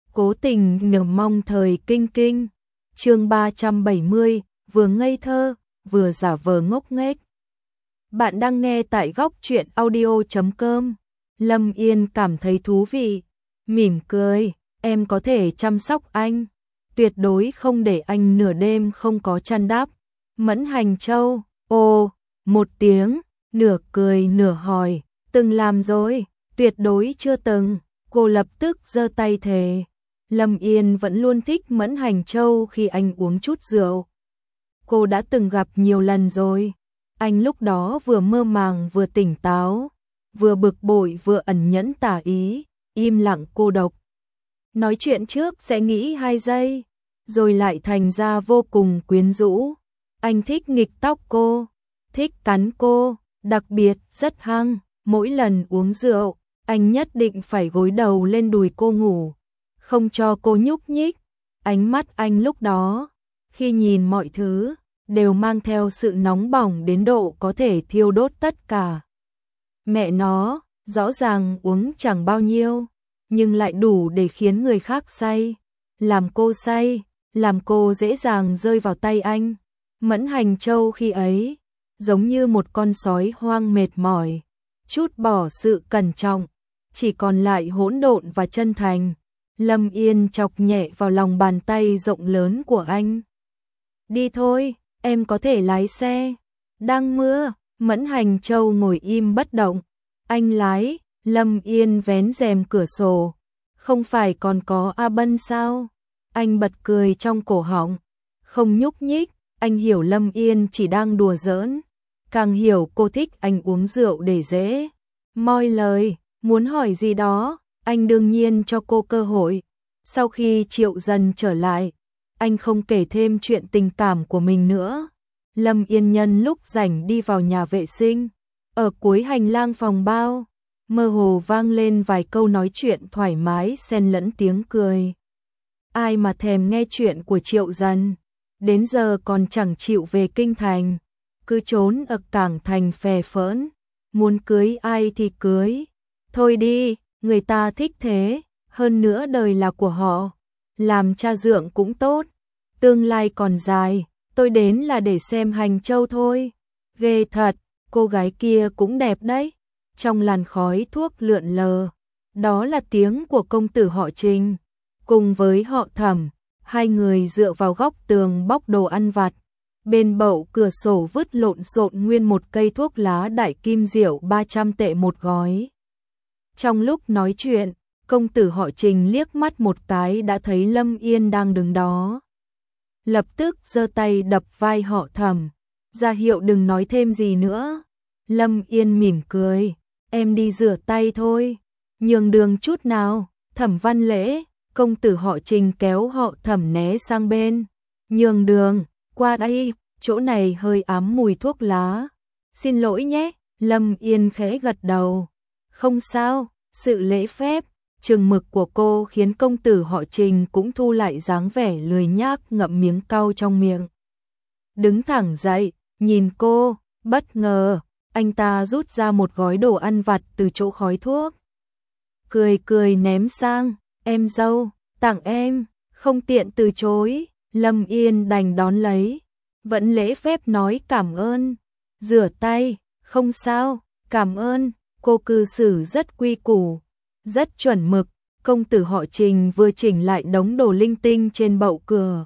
Cố tình nhờ mong thời kinh kinh. Chương 370, vừa ngây thơ, vừa giả vờ ngốc nghếch. Bạn đang nghe tại góc truyện audio.com. Lâm Yên cảm thấy thú vị, mỉm cười, em có thể chăm sóc anh, tuyệt đối không để anh nửa đêm không có chăn đắp. Mẫn Hành Châu, ồ, một tiếng, nửa cười nửa hỏi, từng làm rồi, tuyệt đối chưa từng. Cô lập tức giơ tay thề. Lâm Yên vẫn luôn thích Mẫn Hành Châu khi anh uống chút rượu. Cô đã từng gặp nhiều lần rồi. Anh lúc đó vừa mơ màng vừa tỉnh táo, vừa bực bội vừa ẩn nhẫn tả ý, im lặng cô độc. Nói chuyện trước sẽ nghĩ 2 giây, rồi lại thành ra vô cùng quyến rũ. Anh thích nghịch tóc cô, thích cắn cô, đặc biệt rất hăng. Mỗi lần uống rượu, anh nhất định phải gối đầu lên đùi cô ngủ, không cho cô nhúc nhích. Ánh mắt anh lúc đó, khi nhìn mọi thứ, đều mang theo sự nóng bỏng đến độ có thể thiêu đốt tất cả. Mẹ nó, rõ ràng uống chẳng bao nhiêu, nhưng lại đủ để khiến người khác say, làm cô dễ dàng rơi vào tay anh. Mẫn Hành Châu khi ấy, giống như một con sói hoang mệt mỏi, chút bỏ sự cẩn trọng, chỉ còn lại hỗn độn và chân thành. Lâm Yên chọc nhẹ vào lòng bàn tay rộng lớn của anh. Đi thôi, em có thể lái xe. Đang mưa, Mẫn Hành Châu ngồi im bất động. Anh lái, Lâm Yên vén rèm cửa sổ. Không phải còn có A Bân sao? Anh bật cười trong cổ họng. Không nhúc nhích, anh hiểu Lâm Yên chỉ đang đùa giỡn. Càng hiểu cô thích anh uống rượu để dễ moi lời, muốn hỏi gì đó, anh đương nhiên cho cô cơ hội. Sau khi Triệu Dần trở lại, anh không kể thêm chuyện tình cảm của mình nữa. Lâm Yên nhân lúc rảnh đi vào nhà vệ sinh, ở cuối hành lang phòng bao, mơ hồ vang lên vài câu nói chuyện thoải mái xen lẫn tiếng cười. Ai mà thèm nghe chuyện của Triệu Dần, đến giờ còn chẳng chịu về kinh thành, cứ trốn ở cảng thành phè phỡn, muốn cưới ai thì cưới. Thôi đi, người ta thích thế, hơn nữa đời là của họ, làm cha dượng cũng tốt, tương lai còn dài, tôi đến là để xem Hành Châu thôi. Ghê thật, cô gái kia cũng đẹp đấy. Trong làn khói thuốc lượn lờ, đó là tiếng của công tử họ Trình, cùng với họ Thẩm, hai người dựa vào góc tường bóc đồ ăn vặt. Bên bậu cửa sổ vứt lộn xộn nguyên một cây thuốc lá đại kim diệu 300 tệ một gói. Trong lúc nói chuyện, công tử họ Trình liếc mắt một cái đã thấy Lâm Yên đang đứng đó. Lập tức giơ tay đập vai họ Thẩm, ra hiệu đừng nói thêm gì nữa. Lâm Yên mỉm cười, em đi rửa tay thôi, nhường đường chút nào. Thẩm Văn Lễ, công tử họ Trình kéo họ Thẩm né sang bên. Nhường đường, qua đây, chỗ này hơi ám mùi thuốc lá. Xin lỗi nhé, Lâm Yên khẽ gật đầu. Không sao, sự lễ phép, chừng mực của cô khiến công tử họ Trình cũng thu lại dáng vẻ lười nhác ngậm miếng cau trong miệng. Đứng thẳng dậy, nhìn cô, bất ngờ, anh ta rút ra một gói đồ ăn vặt từ chỗ khói thuốc. Cười cười ném sang, em dâu, tặng em, không tiện từ chối. Lâm Yên đành đón lấy, vẫn lễ phép nói cảm ơn. Rửa tay, không sao, cảm ơn. Cô cư xử rất quy củ, rất chuẩn mực. Công tử họ Trình vừa chỉnh lại đống đồ linh tinh trên bậu cửa,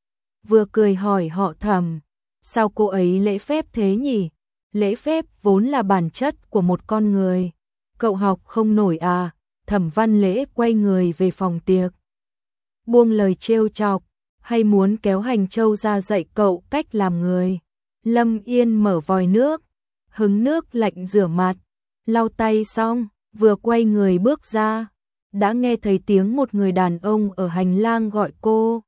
vừa cười hỏi họ Thẩm, sao cô ấy lễ phép thế nhỉ? Lễ phép vốn là bản chất của một con người, cậu học không nổi à? Thẩm Văn Lễ quay người về phòng tiệc, buông lời trêu chọc, hay muốn kéo Hành Châu ra dạy cậu cách làm người. Lâm Yên mở vòi nước, hứng nước lạnh rửa mặt, lau tay xong, vừa quay người bước ra, đã nghe thấy tiếng một người đàn ông ở hành lang gọi cô.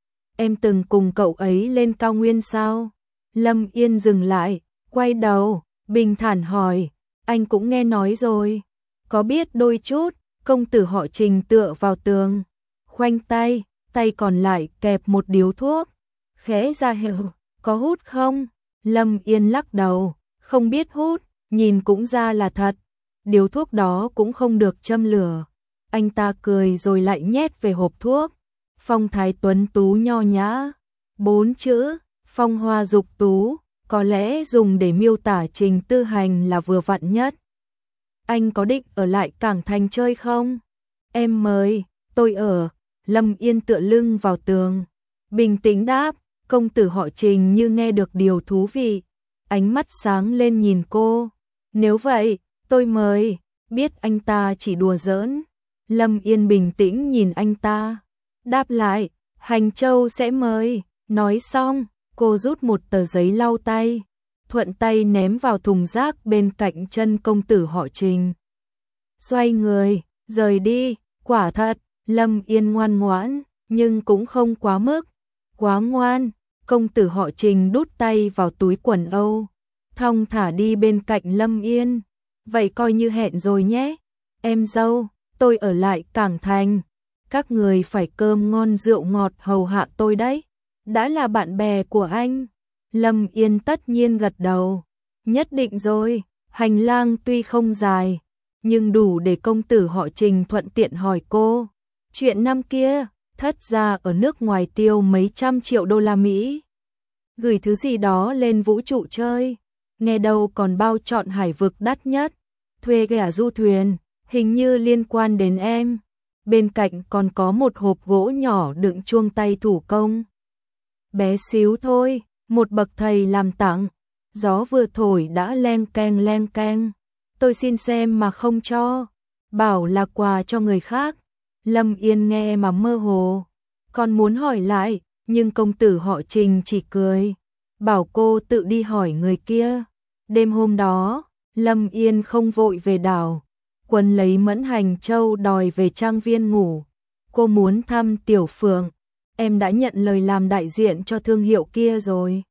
Em từng cùng cậu ấy lên cao nguyên sao? Lâm Yên dừng lại, quay đầu, bình thản hỏi, anh cũng nghe nói rồi. Có biết đôi chút. Công tử họ Trình tựa vào tường, khoanh tay, tay còn lại kẹp một điếu thuốc, khẽ ra hiệu, có hút không? Lâm Yên lắc đầu, không biết hút, nhìn cũng ra là thật. Điếu thuốc đó cũng không được châm lửa, Anh ta cười rồi lại nhét về hộp thuốc. Phong thái tuấn tú nho nhã. 4 chữ, phong hoa dục tú, có lẽ dùng để miêu tả Trình Tư Hành là vừa vặn nhất. Anh có định ở lại Cảng Thành chơi không? Em mời, tôi ở. Lâm Yên tựa lưng vào tường, bình tĩnh đáp. Công tử họ Trình như nghe được điều thú vị, ánh mắt sáng lên nhìn cô. Nếu vậy, tôi mời. Biết anh ta chỉ đùa giỡn, Lâm Yên bình tĩnh nhìn anh ta, đáp lại, Hành Châu sẽ mời. Nói xong, cô rút một tờ giấy lau tay, thuận tay ném vào thùng rác bên cạnh chân công tử họ Trình. Xoay người, rời đi. Quả thật, Lâm Yên ngoan ngoãn, nhưng cũng không quá mức. Quá ngoan. Công tử họ Trình đút tay vào túi quần âu, thong thả đi bên cạnh Lâm Yên. Vậy coi như hẹn rồi nhé. Em dâu, tôi ở lại Cảng Thành. Các người phải cơm ngon rượu ngọt hầu hạ tôi đấy. Đã là bạn bè của anh. Lâm Yên tất nhiên gật đầu. Nhất định rồi. Hành lang tuy không dài, nhưng đủ để công tử họ Trình thuận tiện hỏi cô. Chuyện năm kia, thất gia ở nước ngoài tiêu mấy trăm triệu đô la Mỹ. Gửi thứ gì đó lên vũ trụ chơi. Nghe đâu còn bao trọn hải vực đắt nhất. Thuê cả du thuyền, hình như liên quan đến em. Bên cạnh còn có một hộp gỗ nhỏ đựng chuông tay thủ công. Bé xíu thôi, một bậc thầy làm tặng. Gió vừa thổi đã leng keng leng keng. Tôi xin xem mà không cho. Bảo là quà cho người khác. Lâm Yên nghe mà mơ hồ, còn muốn hỏi lại, nhưng công tử họ Trình chỉ cười, bảo cô tự đi hỏi người kia. Đêm hôm đó, Lâm Yên không vội về đảo, Quân lấy Mẫn Hành Châu đòi về trang viên ngủ. Cô muốn thăm Tiểu Phượng, em đã nhận lời làm đại diện cho thương hiệu kia rồi.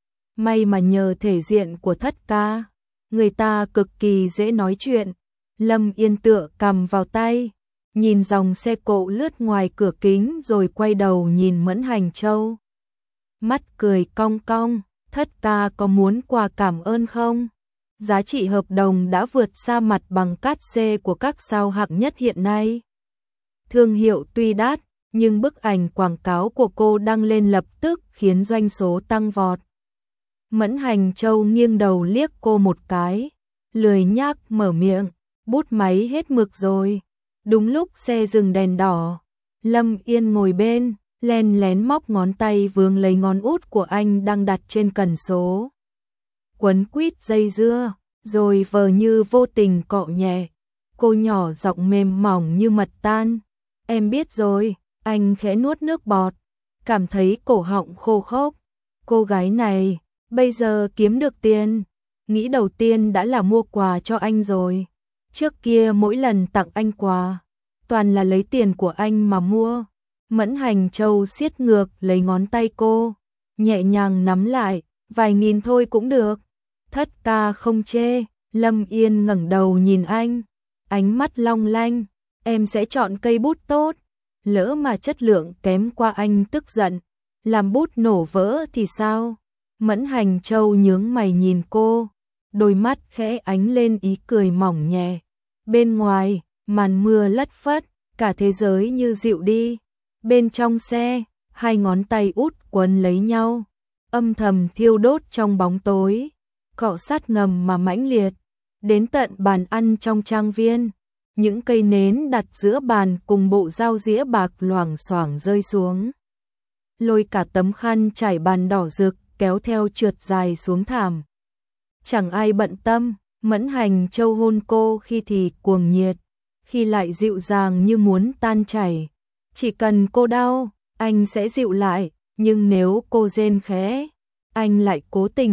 May mà nhờ thể diện của thất ca, người ta cực kỳ dễ nói chuyện. Lâm Yên tựa cầm vào tay, nhìn dòng xe cộ lướt ngoài cửa kính rồi quay đầu nhìn Mẫn Hành Châu. Mắt cười cong cong, thất ca có muốn quà cảm ơn không? Giá trị hợp đồng đã vượt xa mặt bằng cát xê của các sao hạng nhất hiện nay. Thương hiệu tuy đắt, nhưng bức ảnh quảng cáo của cô đăng lên lập tức khiến doanh số tăng vọt. Mẫn Hành Châu nghiêng đầu liếc cô một cái, lười nhác mở miệng, bút máy hết mực rồi. Đúng lúc xe dừng đèn đỏ, Lâm Yên ngồi bên, len lén móc ngón tay vướng lấy ngón út của anh đang đặt trên cần số. Quấn quýt dây dưa, rồi vờ như vô tình cọ nhẹ. Cô nhỏ giọng mềm mỏng như mật tan. Em biết rồi, anh khẽ nuốt nước bọt, cảm thấy cổ họng khô khốc. Cô gái này, bây giờ kiếm được tiền, nghĩ đầu tiên đã là mua quà cho anh rồi. Trước kia mỗi lần tặng anh quà, toàn là lấy tiền của anh mà mua. Mẫn Hành Châu siết ngược lấy ngón tay cô, nhẹ nhàng nắm lại, vài nghìn thôi cũng được. Thất ca không chê. Lâm Yên ngẩng đầu nhìn anh, ánh mắt long lanh. Em sẽ chọn cây bút tốt, lỡ mà chất lượng kém qua anh tức giận, làm bút nổ vỡ thì sao? Mẫn Hành Châu nhướng mày nhìn cô, đôi mắt khẽ ánh lên ý cười mỏng nhẹ. Bên ngoài, màn mưa lất phất, cả thế giới như dịu đi. Bên trong xe, hai ngón tay út quấn lấy nhau, âm thầm thiêu đốt trong bóng tối, cọ sát ngầm mà mãnh liệt. Đến tận bàn ăn trong trang viên, những cây nến đặt giữa bàn cùng bộ dao dĩa bạc loảng xoảng rơi xuống, lôi cả tấm khăn trải bàn đỏ rực kéo theo trượt dài xuống thảm. Chẳng ai bận tâm, Mẫn Hành Châu hôn cô khi thì cuồng nhiệt, khi lại dịu dàng như muốn tan chảy. Chỉ cần cô đau, anh sẽ dịu lại, nhưng nếu cô rên khẽ, anh lại cố tình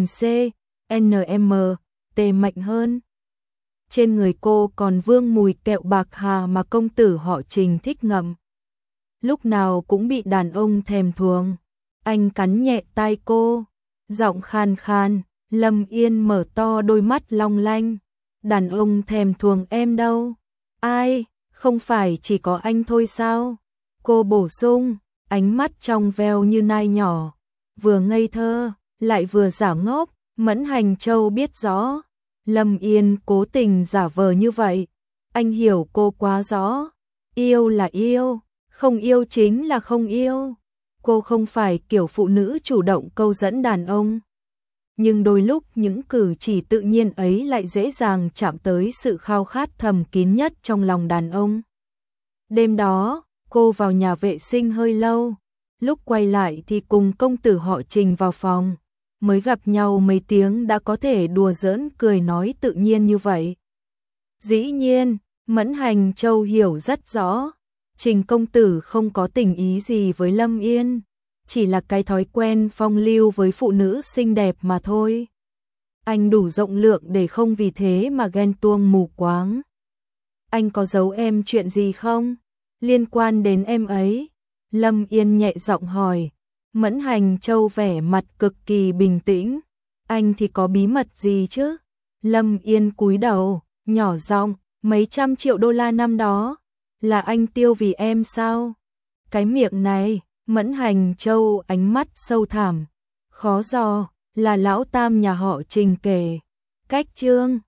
CNM tê mạnh hơn. Trên người cô còn vương mùi kẹo bạc hà mà công tử họ Trình thích ngậm. Lúc nào cũng bị đàn ông thèm thuồng. Anh cắn nhẹ tai cô, giọng khan khan. Lâm Yên mở to đôi mắt long lanh. Đàn ông thèm thuồng em đâu? Ai? Không phải chỉ có anh thôi sao? Cô bổ sung, ánh mắt trong veo như nai nhỏ, vừa ngây thơ, lại vừa giả ngốc. Mẫn Hành Châu biết rõ, Lâm Yên cố tình giả vờ như vậy. Anh hiểu cô quá rõ, Yêu là yêu, không yêu chính là không yêu. Cô không phải kiểu phụ nữ chủ động câu dẫn đàn ông. Nhưng đôi lúc những cử chỉ tự nhiên ấy lại dễ dàng chạm tới sự khao khát thầm kín nhất trong lòng đàn ông. Đêm đó, cô vào nhà vệ sinh hơi lâu. Lúc quay lại thì cùng công tử họ Trình vào phòng. Mới gặp nhau mấy tiếng đã có thể đùa giỡn cười nói tự nhiên như vậy. Dĩ nhiên, Mẫn Hành Châu hiểu rất rõ. Trình công tử không có tình ý gì với Lâm Yên. Chỉ là cái thói quen phong lưu với phụ nữ xinh đẹp mà thôi. Anh đủ rộng lượng để không vì thế mà ghen tuông mù quáng. Anh có giấu em chuyện gì không? Liên quan đến em ấy? Lâm Yên nhẹ giọng hỏi. Mẫn Hành Châu vẻ mặt cực kỳ bình tĩnh. Anh thì có bí mật gì chứ? Lâm Yên cúi đầu, nhỏ giọng, mấy trăm triệu đô la năm đó, là anh tiêu vì em sao? Cái miệng này, Mẫn Hành Châu ánh mắt sâu thẳm, khó dò, là lão tam nhà họ Trình kể. Cách chương